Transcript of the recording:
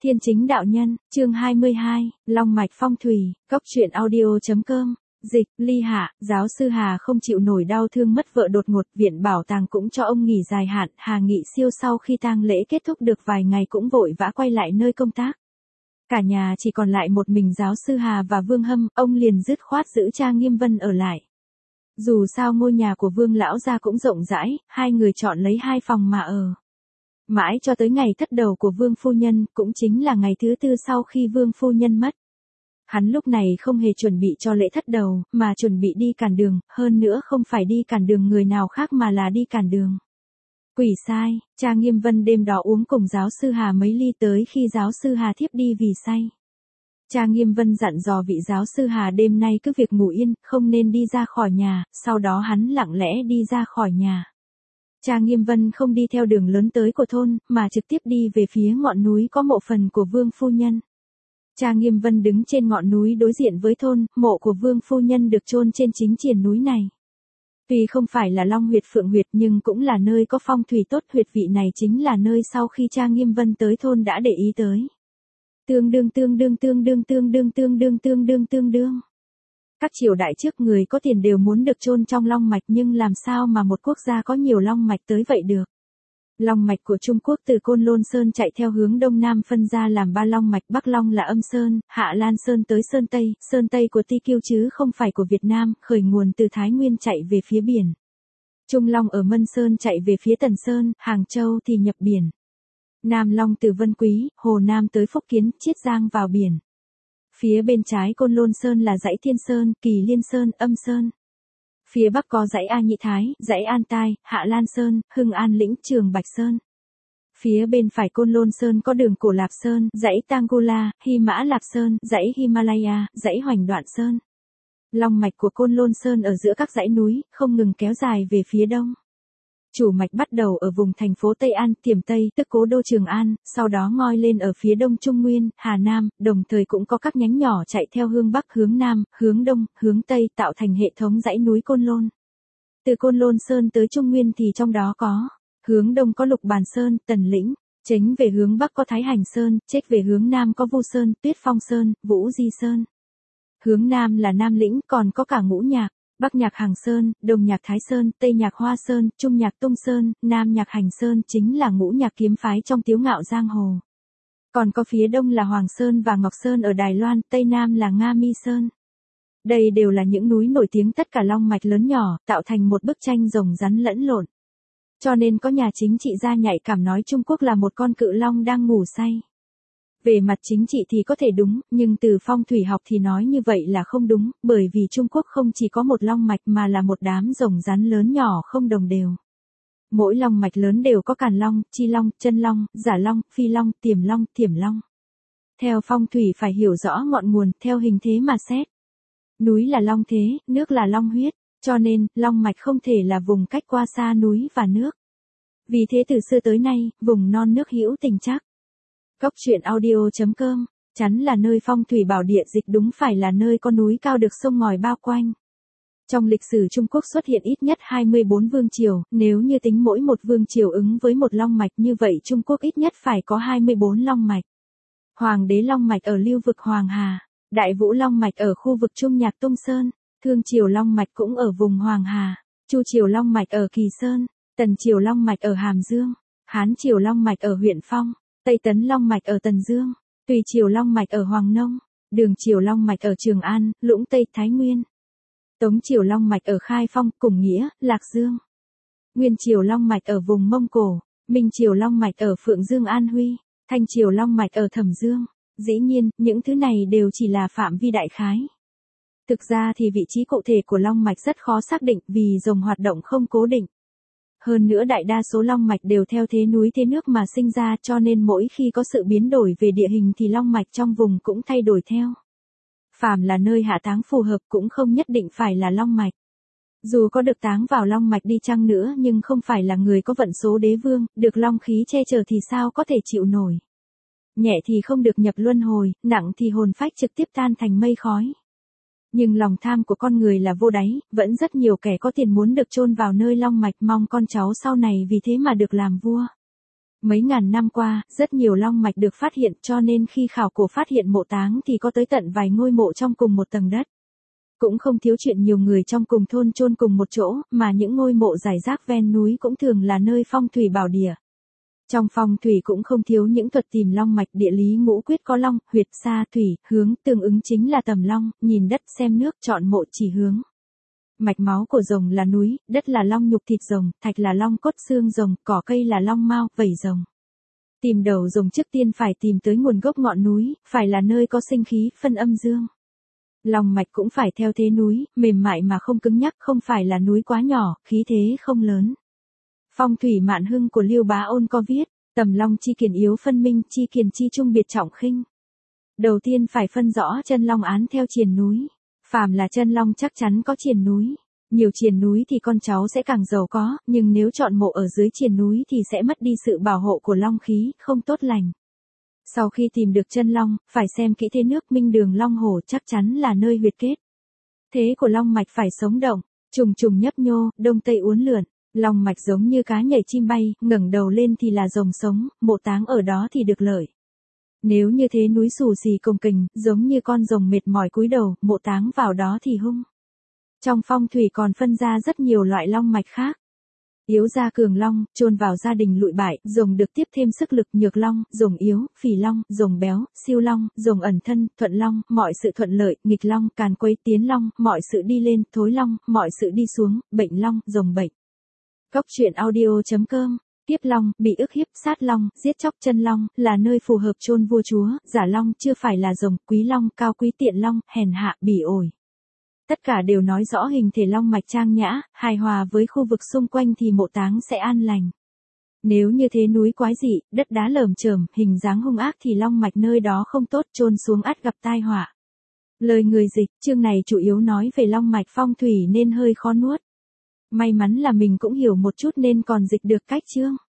Thiên Chính Đạo Nhân, chương 22, Long Mạch Phong Thủy, Cốc truyện audio.com, dịch, Ly Hạ, giáo sư Hà không chịu nổi đau thương mất vợ đột ngột, viện bảo tàng cũng cho ông nghỉ dài hạn, Hà Nghị Siêu sau khi tang lễ kết thúc được vài ngày cũng vội vã quay lại nơi công tác. Cả nhà chỉ còn lại một mình giáo sư Hà và Vương Hâm, ông liền dứt khoát giữ cha Nghiêm Vân ở lại. Dù sao ngôi nhà của Vương lão gia cũng rộng rãi, hai người chọn lấy 2 phòng mà ở. Mãi cho tới ngày thất đầu của Vương phu nhân, cũng chính là ngày thứ 4 sau khi Vương phu nhân mất. Hắn lúc này không hề chuẩn bị cho lễ thất đầu, mà chuẩn bị đi cản đường, hơn nữa không phải đi cản đường người nào khác mà là đi cản đường quỷ sai. Cha Nghiêm Vân đêm đó uống cùng giáo sư Hà mấy ly tới khi giáo sư Hà thiếp đi vì say. Cha Nghiêm Vân dặn dò vị giáo sư Hà đêm nay cứ việc ngủ yên, không nên đi ra khỏi nhà, sau đó hắn lặng lẽ đi ra khỏi nhà. Cha Nghiêm Vân không đi theo đường lớn tới của thôn, mà trực tiếp đi về phía ngọn núi có mộ phần của Vương phu nhân. Cha Nghiêm Vân đứng trên ngọn núi đối diện với thôn, mộ của Vương phu nhân được chôn trên chính triền núi này. Tuy không phải là Long huyệt Phượng huyệt nhưng cũng là nơi có phong thủy tốt, huyệt vị này chính là nơi sau khi cha Nghiêm Vân tới thôn đã để ý tới. Tương đương. Các triều đại trước người có tiền đều muốn được chôn trong long mạch, nhưng làm sao mà một quốc gia có nhiều long mạch tới vậy được. Long mạch của Trung Quốc từ Côn Lôn Sơn chạy theo hướng đông nam phân ra làm 3 long mạch, Bắc Long là Âm Sơn, Hạ Lan Sơn tới Sơn Tây của Ti Kiêu chứ không phải của Việt Nam, khởi nguồn từ Thái Nguyên chạy về phía biển. Trung Long ở Mân Sơn chạy về phía Tần Sơn, Hàng Châu thì nhập biển. Nam Long từ Vân Quý, Hồ Nam tới Phúc Kiến, Chiết Giang vào biển. Phía bên trái Côn Lôn Sơn là dãy Thiên Sơn, Kỳ Liên Sơn, Âm Sơn. Phía bắc có dãy A Nhị Thái, dãy An Tai, Hạ Lan Sơn, Hưng An Lĩnh, Trường Bạch Sơn. Phía bên phải Côn Lôn Sơn có đường Cổ Lạp Sơn, dãy Tangula, Hy Mã Lạp Sơn, dãy Himalaya, dãy Hoành Đoạn Sơn. Long mạch của Côn Lôn Sơn ở giữa các dãy núi, không ngừng kéo dài về phía đông. Chủ mạch bắt đầu ở vùng thành phố Tây An, Tiềm Tây, tức cố đô Trường An, sau đó ngoi lên ở phía đông Trung Nguyên, Hà Nam, đồng thời cũng có các nhánh nhỏ chạy theo hướng Bắc, hướng Nam, hướng Đông, hướng Tây tạo thành hệ thống dãy núi Côn Lôn. Từ Côn Lôn Sơn tới Trung Nguyên thì trong đó có, hướng Đông có Lục Bàn Sơn, Tần Lĩnh, chếnh về hướng Bắc có Thái Hành Sơn, chếch về hướng Nam có Vu Sơn, Tuyết Phong Sơn, Vũ Di Sơn. Hướng Nam là Nam Lĩnh, còn có cả Ngũ Nhạc. Bắc Nhạc Hàng Sơn, Đông Nhạc Thái Sơn, Tây Nhạc Hoa Sơn, Trung Nhạc Tung Sơn, Nam Nhạc Hành Sơn chính là ngũ nhạc kiếm phái trong Tiếu Ngạo Giang Hồ. Còn có phía đông là Hoàng Sơn và Ngọc Sơn ở Đài Loan, Tây Nam là Nga Mi Sơn. Đây đều là những núi nổi tiếng tất cả long mạch lớn nhỏ, tạo thành một bức tranh rồng rắn lẫn lộn. Cho nên có nhà chính trị gia nhạy cảm nói Trung Quốc là một con cự long đang ngủ say. Về mặt chính trị thì có thể đúng, nhưng từ phong thủy học thì nói như vậy là không đúng, bởi vì Trung Quốc không chỉ có một long mạch mà là một đám rồng rắn lớn nhỏ không đồng đều. Mỗi long mạch lớn đều có càn long, chi long, chân long, giả long, phi long, tiềm long, thiểm long. Theo phong thủy phải hiểu rõ ngọn nguồn, theo hình thế mà xét. Núi là long thế, nước là long huyết, cho nên, long mạch không thể là vùng cách qua xa núi và nước. Vì thế từ xưa tới nay, vùng non nước hữu tình chắc. Cốc truyện audio.com, chắn là nơi phong thủy bảo địa, dịch đúng phải là nơi có núi cao được sông ngòi bao quanh. Trong lịch sử Trung Quốc xuất hiện ít nhất 24 vương triều, nếu như tính mỗi một vương triều ứng với một long mạch như vậy Trung Quốc ít nhất phải có 24 long mạch. Hoàng đế long mạch ở lưu vực Hoàng Hà, Đại Vũ long mạch ở khu vực Trung Nhạc Tung Sơn, Thương triều long mạch cũng ở vùng Hoàng Hà, Chu triều long mạch ở Kỳ Sơn, Tần triều long mạch ở Hàm Dương, Hán triều long mạch ở huyện Phong, Tây Tấn long mạch ở Tần Dương, Tùy triều long mạch ở Hoàng Nông, Đường triều long mạch ở Trường An, Lũng Tây, Thái Nguyên, Tống triều long mạch ở Khai Phong, Củng Nghĩa, Lạc Dương, Nguyên triều long mạch ở vùng Mông Cổ, Minh triều long mạch ở Phượng Dương, An Huy, Thanh triều long mạch ở Thẩm Dương. Dĩ nhiên, những thứ này đều chỉ là phạm vi đại khái. Thực ra thì vị trí cụ thể của long mạch rất khó xác định vì rồng hoạt động không cố định. Hơn nữa đại đa số long mạch đều theo thế núi thế nước mà sinh ra, cho nên mỗi khi có sự biến đổi về địa hình thì long mạch trong vùng cũng thay đổi theo. Phàm là nơi hạ táng phù hợp cũng không nhất định phải là long mạch. Dù có được táng vào long mạch đi chăng nữa nhưng không phải là người có vận số đế vương, được long khí che chở thì sao có thể chịu nổi. Nhẹ thì không được nhập luân hồi, nặng thì hồn phách trực tiếp tan thành mây khói. Nhưng lòng tham của con người là vô đáy, vẫn rất nhiều kẻ có tiền muốn được chôn vào nơi long mạch, mong con cháu sau này vì thế mà được làm vua. Mấy ngàn năm qua, rất nhiều long mạch được phát hiện cho nên khi khảo cổ phát hiện mộ táng thì có tới tận vài ngôi mộ trong cùng một tầng đất. Cũng không thiếu chuyện nhiều người trong cùng thôn chôn cùng một chỗ, mà những ngôi mộ rải rác ven núi cũng thường là nơi phong thủy bảo địa. Trong phong thủy cũng không thiếu những thuật tìm long mạch, địa lý ngũ quyết có long, huyệt, sa, thủy, hướng, tương ứng chính là tầm long, nhìn đất xem nước, chọn mộ chỉ hướng. Mạch máu của rồng là núi, đất là long nhục thịt rồng, thạch là long cốt xương rồng, cỏ cây là long mao, vảy rồng. Tìm đầu rồng trước tiên phải tìm tới nguồn gốc ngọn núi, phải là nơi có sinh khí, phân âm dương. Long mạch cũng phải theo thế núi, mềm mại mà không cứng nhắc, không phải là núi quá nhỏ, khí thế không lớn. Phong thủy Mạn Hưng của Liêu Bá Ôn có viết, tầm long chi kiền yếu phân minh, chi kiền chi trung biệt trọng khinh. Đầu tiên phải phân rõ chân long án theo triền núi. Phàm là chân long chắc chắn có triền núi. Nhiều triền núi thì con cháu sẽ càng giàu có, nhưng nếu chọn mộ ở dưới triền núi thì sẽ mất đi sự bảo hộ của long khí, không tốt lành. Sau khi tìm được chân long, phải xem kỹ thế nước minh đường long hồ chắc chắn là nơi huyệt kết. Thế của long mạch phải sống động, trùng trùng nhấp nhô, đông tây uốn lượn. Long mạch giống như cá nhảy chim bay, ngẩng đầu lên thì là rồng sống, mộ táng ở đó thì được lợi. Nếu như thế núi xù xì cồng kềnh, giống như con rồng mệt mỏi cúi đầu, mộ táng vào đó thì hung. Trong phong thủy còn phân ra rất nhiều loại long mạch khác. Yếu gia cường long, chôn vào gia đình lụi bại, rồng được tiếp thêm sức lực, nhược long, rồng yếu, phì long, rồng béo, siêu long, rồng ẩn thân, thuận long, mọi sự thuận lợi, nghịch long, càn quấy, tiến long, mọi sự đi lên, thối long, mọi sự đi xuống, bệnh long, rồng bệnh. Góc truyện audio.com. Tiếp long, bị ức hiếp, sát long, giết chóc, chân long, là nơi phù hợp chôn vua chúa, giả long chưa phải là rồng, quý long, cao quý, tiện long, hèn hạ, bỉ ổi. Tất cả đều nói rõ hình thể long mạch trang nhã, hài hòa với khu vực xung quanh thì mộ táng sẽ an lành. Nếu như thế núi quái dị, đất đá lởm chởm, hình dáng hung ác thì long mạch nơi đó không tốt, chôn xuống ắt gặp tai họa. Lời người dịch, chương này chủ yếu nói về long mạch phong thủy nên hơi khó nuốt. May mắn là mình cũng hiểu một chút nên còn dịch được cách chương.